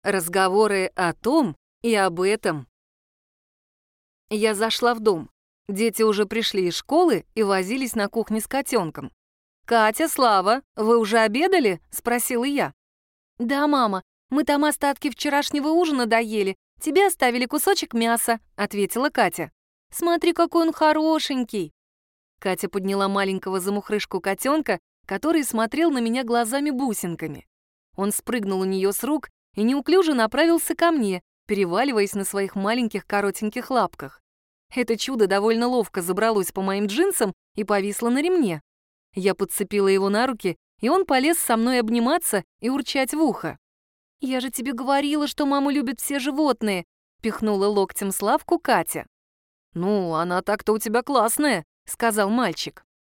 Разговоры о том и об этом. Я зашла в дом. Дети уже пришли из школы и возились на кухне с котенком. «Катя, Слава, вы уже обедали?» — спросила я. «Да, мама, мы там остатки вчерашнего ужина доели. Тебе оставили кусочек мяса», — ответила Катя. «Смотри, какой он хорошенький». Катя подняла маленького замухрышку котенка, который смотрел на меня глазами-бусинками. Он спрыгнул у нее с рук и неуклюже направился ко мне, переваливаясь на своих маленьких коротеньких лапках. Это чудо довольно ловко забралось по моим джинсам и повисло на ремне. Я подцепила его на руки, и он полез со мной обниматься и урчать в ухо. «Я же тебе говорила, что маму любят все животные», — пихнула локтем Славку Катя. «Ну, она так-то у тебя классная», — сказал мальчик.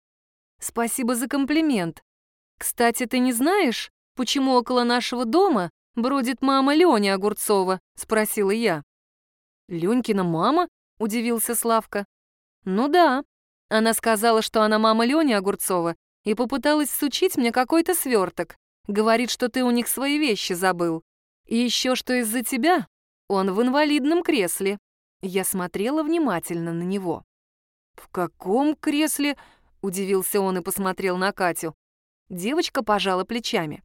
«Спасибо за комплимент. Кстати, ты не знаешь, почему около нашего дома бродит мама Лёни Огурцова?» — спросила я. «Лёнькина мама?» — удивился Славка. «Ну да. Она сказала, что она мама Лёни Огурцова, и попыталась сучить мне какой-то сверток. Говорит, что ты у них свои вещи забыл. И еще что из-за тебя он в инвалидном кресле». Я смотрела внимательно на него. «В каком кресле?» — удивился он и посмотрел на Катю. Девочка пожала плечами.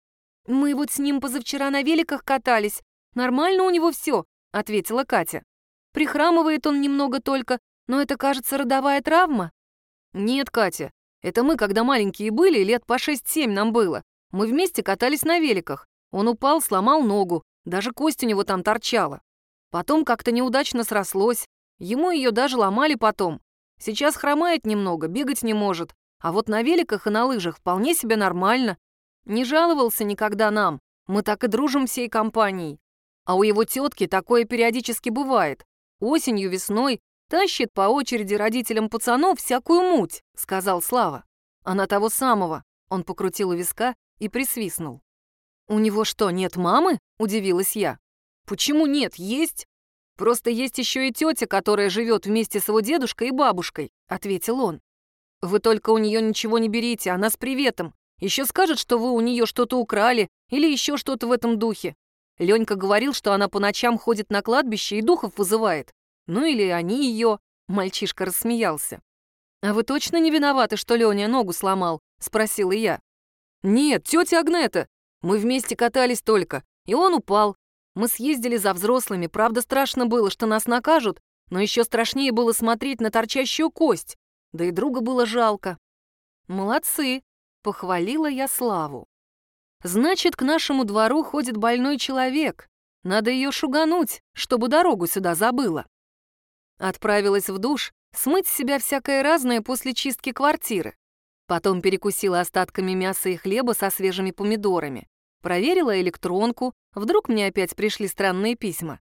«Мы вот с ним позавчера на великах катались. Нормально у него все», — ответила Катя. «Прихрамывает он немного только, но это, кажется, родовая травма». «Нет, Катя, это мы, когда маленькие были, лет по 6-7 нам было. Мы вместе катались на великах. Он упал, сломал ногу, даже кость у него там торчала. Потом как-то неудачно срослось. Ему ее даже ломали потом. Сейчас хромает немного, бегать не может. А вот на великах и на лыжах вполне себе нормально. Не жаловался никогда нам. Мы так и дружим всей компанией. А у его тетки такое периодически бывает. Осенью, весной тащит по очереди родителям пацанов всякую муть», — сказал Слава. «Она того самого». Он покрутил у виска и присвистнул. «У него что, нет мамы?» — удивилась я. «Почему нет? Есть. Просто есть еще и тетя, которая живет вместе с его дедушкой и бабушкой», — ответил он. «Вы только у нее ничего не берите, она с приветом. Еще скажет, что вы у нее что-то украли или еще что-то в этом духе. Ленька говорил, что она по ночам ходит на кладбище и духов вызывает. Ну или они ее», — мальчишка рассмеялся. «А вы точно не виноваты, что Леня ногу сломал?» — спросила я. «Нет, тетя Агнета. Мы вместе катались только, и он упал. Мы съездили за взрослыми, правда, страшно было, что нас накажут, но еще страшнее было смотреть на торчащую кость, да и друга было жалко». «Молодцы», — похвалила я Славу. «Значит, к нашему двору ходит больной человек. Надо ее шугануть, чтобы дорогу сюда забыла». Отправилась в душ, смыть с себя всякое разное после чистки квартиры. Потом перекусила остатками мяса и хлеба со свежими помидорами. Проверила электронку, вдруг мне опять пришли странные письма.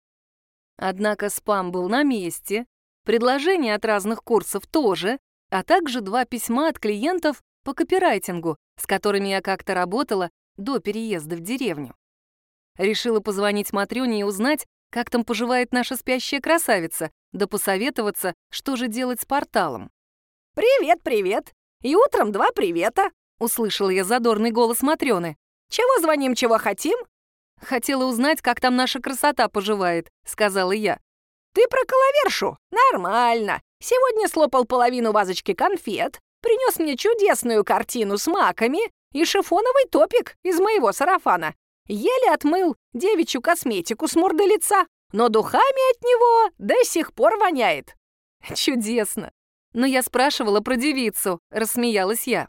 Однако спам был на месте, предложения от разных курсов тоже, а также 2 письма от клиентов по копирайтингу, с которыми я как-то работала до переезда в деревню. Решила позвонить Матрёне и узнать, как там поживает наша спящая красавица, да посоветоваться, что же делать с порталом. «Привет, привет! И утром 2 привета!» — услышала я задорный голос Матрёны. «Чего звоним, чего хотим?» «Хотела узнать, как там наша красота поживает», — сказала я. «Ты про коловершу? Нормально. Сегодня слопал половину вазочки конфет, принес мне чудесную картину с маками и шифоновый топик из моего сарафана. Еле отмыл девичью косметику с морды лица, но духами от него до сих пор воняет». «Чудесно! Но я спрашивала про девицу», — рассмеялась я.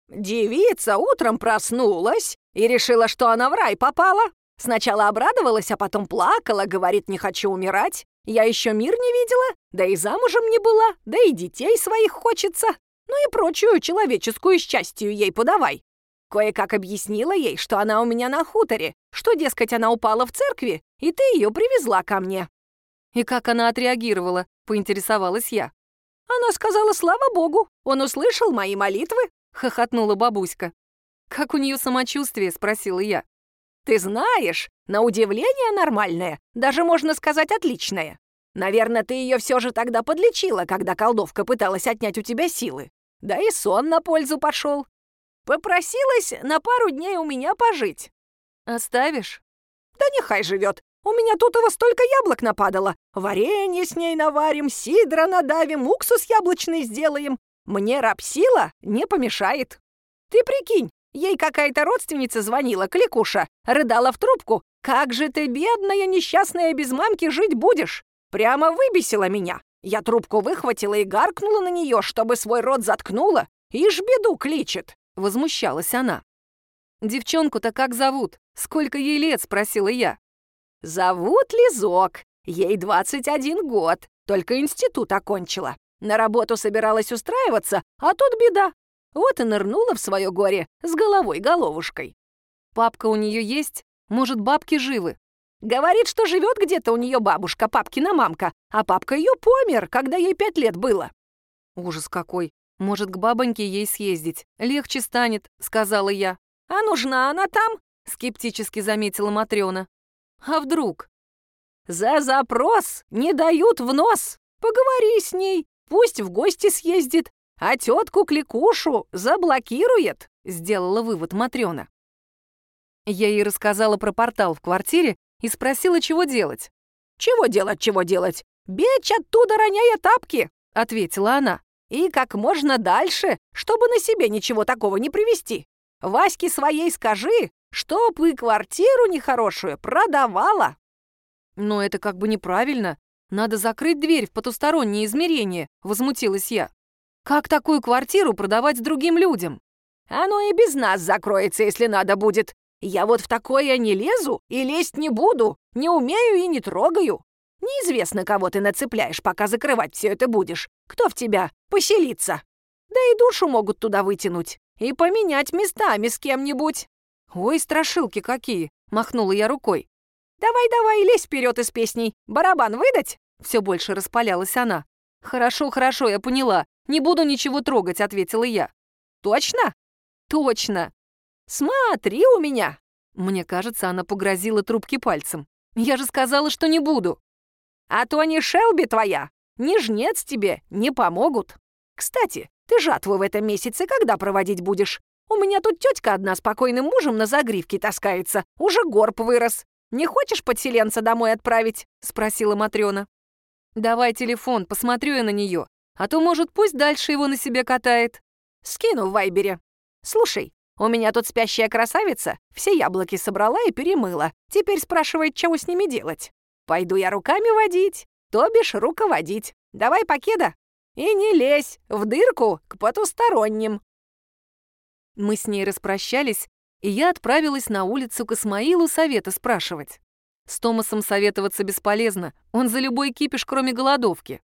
«Девица утром проснулась и решила, что она в рай попала. Сначала обрадовалась, а потом плакала, говорит, не хочу умирать. Я еще мир не видела, да и замужем не была, да и детей своих хочется. Ну и прочую человеческую счастью ей подавай. Кое-как объяснила ей, что она у меня на хуторе, что, дескать, она упала в церкви, и ты ее привезла ко мне». «И как она отреагировала?» — поинтересовалась я. «Она сказала, слава богу, он услышал мои молитвы», — хохотнула бабуська. «Как у нее самочувствие?» — спросила я. «Ты знаешь, на удивление нормальное, даже можно сказать отличное. Наверное, ты ее все же тогда подлечила, когда колдовка пыталась отнять у тебя силы. Да и сон на пользу пошел. Попросилась на пару дней у меня пожить». «Оставишь?» Да нехай живет. У меня тут его столько яблок нападало. Варенье с ней наварим, сидра надавим, уксус яблочный сделаем. Мне рапсила не помешает. Ты прикинь, ей какая-то родственница звонила, кликуша, рыдала в трубку. Как же ты, бедная, несчастная, без мамки жить будешь? Прямо выбесила меня. Я трубку выхватила и гаркнула на нее, чтобы свой рот заткнула. Ишь беду кличет. Возмущалась она. «Девчонку-то как зовут? Сколько ей лет?» — спросила я. Зовут Лизок. Ей 21 год. Только институт окончила. На работу собиралась устраиваться, а тут беда. Вот и нырнула в свое горе с головой-головушкой. «Папка у нее есть? Может, бабки живы?» Говорит, что живет где-то у нее бабушка, папкина мамка, а папка ее помер, когда ей 5 лет было. «Ужас какой! Может, к бабоньке ей съездить? Легче станет», — сказала я. А нужна она там? Скептически заметила Матрёна. «А вдруг?» За запрос не дают в нос. Поговори с ней, пусть в гости съездит, а тетку-кликушу заблокирует, сделала вывод Матрёна. Я ей рассказала про портал в квартире и спросила, чего делать. Чего делать? Бечь оттуда, роняя тапки, ответила она. И как можно дальше, чтобы на себе ничего такого не привести. Ваське своей скажи, чтоб и квартиру нехорошую продавала. Но это как бы неправильно. Надо закрыть дверь в потусторонние измерения, возмутилась я. Как такую квартиру продавать другим людям? Оно и без нас закроется, если надо будет. Я вот в такое не лезу и лезть не буду, не умею и не трогаю. Неизвестно, кого ты нацепляешь, пока закрывать все это будешь. Кто в тебя поселится? Да и душу могут туда вытянуть и поменять местами с кем-нибудь. Ой, страшилки какие, махнула я рукой. Давай, лезь вперед из песней. Барабан выдать? Все больше распалялась она. Хорошо, я поняла. Не буду ничего трогать, ответила я. Точно? Точно. Смотри у меня. Мне кажется, она погрозила трубке пальцем. Я же сказала, что не буду. А то ни Шелби твоя, ни жнец тебе не помогут. Кстати, ты жатву в этом месяце когда проводить будешь? У меня тут тетка одна с покойным мужем на загривке таскается. Уже горб вырос. Не хочешь подселенца домой отправить?» — спросила Матрёна. «Давай телефон, посмотрю я на неё. А то, может, пусть дальше его на себе катает». «Скину в Вайбере. Слушай, у меня тут спящая красавица все яблоки собрала и перемыла. Теперь спрашивает, чего с ними делать. Пойду я руками водить, то бишь руководить. Давай покеда. И не лезь в дырку к потусторонним». Мы с ней распрощались, и я отправилась на улицу к Исмаилу совета спрашивать. С Томасом советоваться бесполезно, он за любой кипиш, кроме голодовки.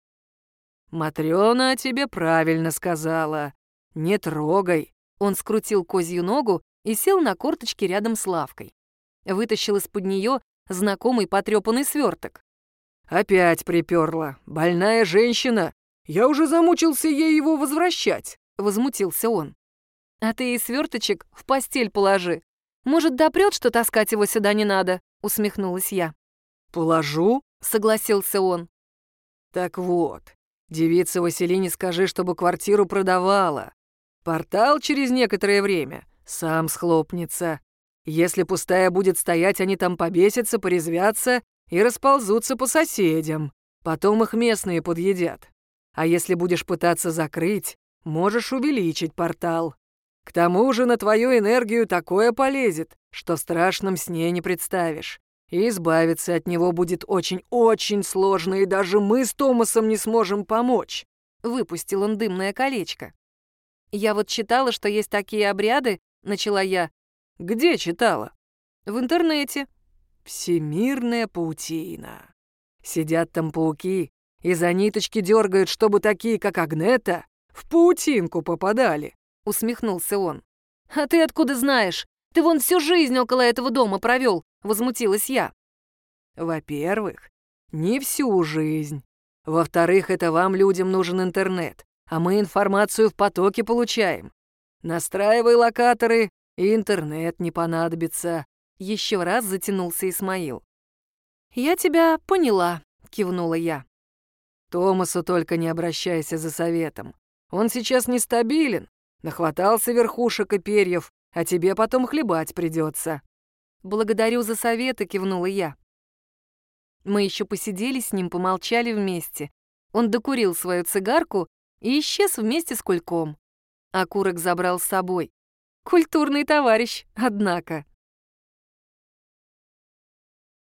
«Матрёна тебе правильно сказала. Не трогай». Он скрутил козью ногу и сел на корточки рядом с лавкой. Вытащил из-под неё знакомый потрёпанный свёрток. «Опять припёрла. Больная женщина. Я уже замучился ей его возвращать», — возмутился он. «А ты и свёрточек в постель положи. Может, допрёт, что таскать его сюда не надо?» — усмехнулась я. «Положу?» — согласился он. «Так вот, девице Василине скажи, чтобы квартиру продавала. Портал через некоторое время сам схлопнется. Если пустая будет стоять, они там побесятся, порезвятся и расползутся по соседям. Потом их местные подъедят. А если будешь пытаться закрыть, можешь увеличить портал. К тому же на твою энергию такое полезет, что в страшном сне не представишь. И избавиться от него будет очень-очень сложно, и даже мы с Томасом не сможем помочь». Выпустил он дымное колечко. «Я вот читала, что есть такие обряды», — начала я. «Где читала?» «В интернете». «Всемирная паутина. Сидят там пауки и за ниточки дергают, чтобы такие, как Агнета, в паутинку попадали», — усмехнулся он. «А ты откуда знаешь? Ты вон всю жизнь около этого дома провел», — возмутилась я. «Во-первых, не всю жизнь. Во-вторых, это вам, людям, нужен интернет, а мы информацию в потоке получаем. Настраивай локаторы, и интернет не понадобится». Еще раз затянулся Исмаил. «Я тебя поняла», — кивнула я. «Томасу только не обращайся за советом. Он сейчас нестабилен, нахватался верхушек и перьев, а тебе потом хлебать придется. «Благодарю за советы», — кивнула я. Мы еще посидели с ним, помолчали вместе. Он докурил свою цигарку и исчез вместе с кульком. Окурок забрал с собой. Культурный товарищ, однако.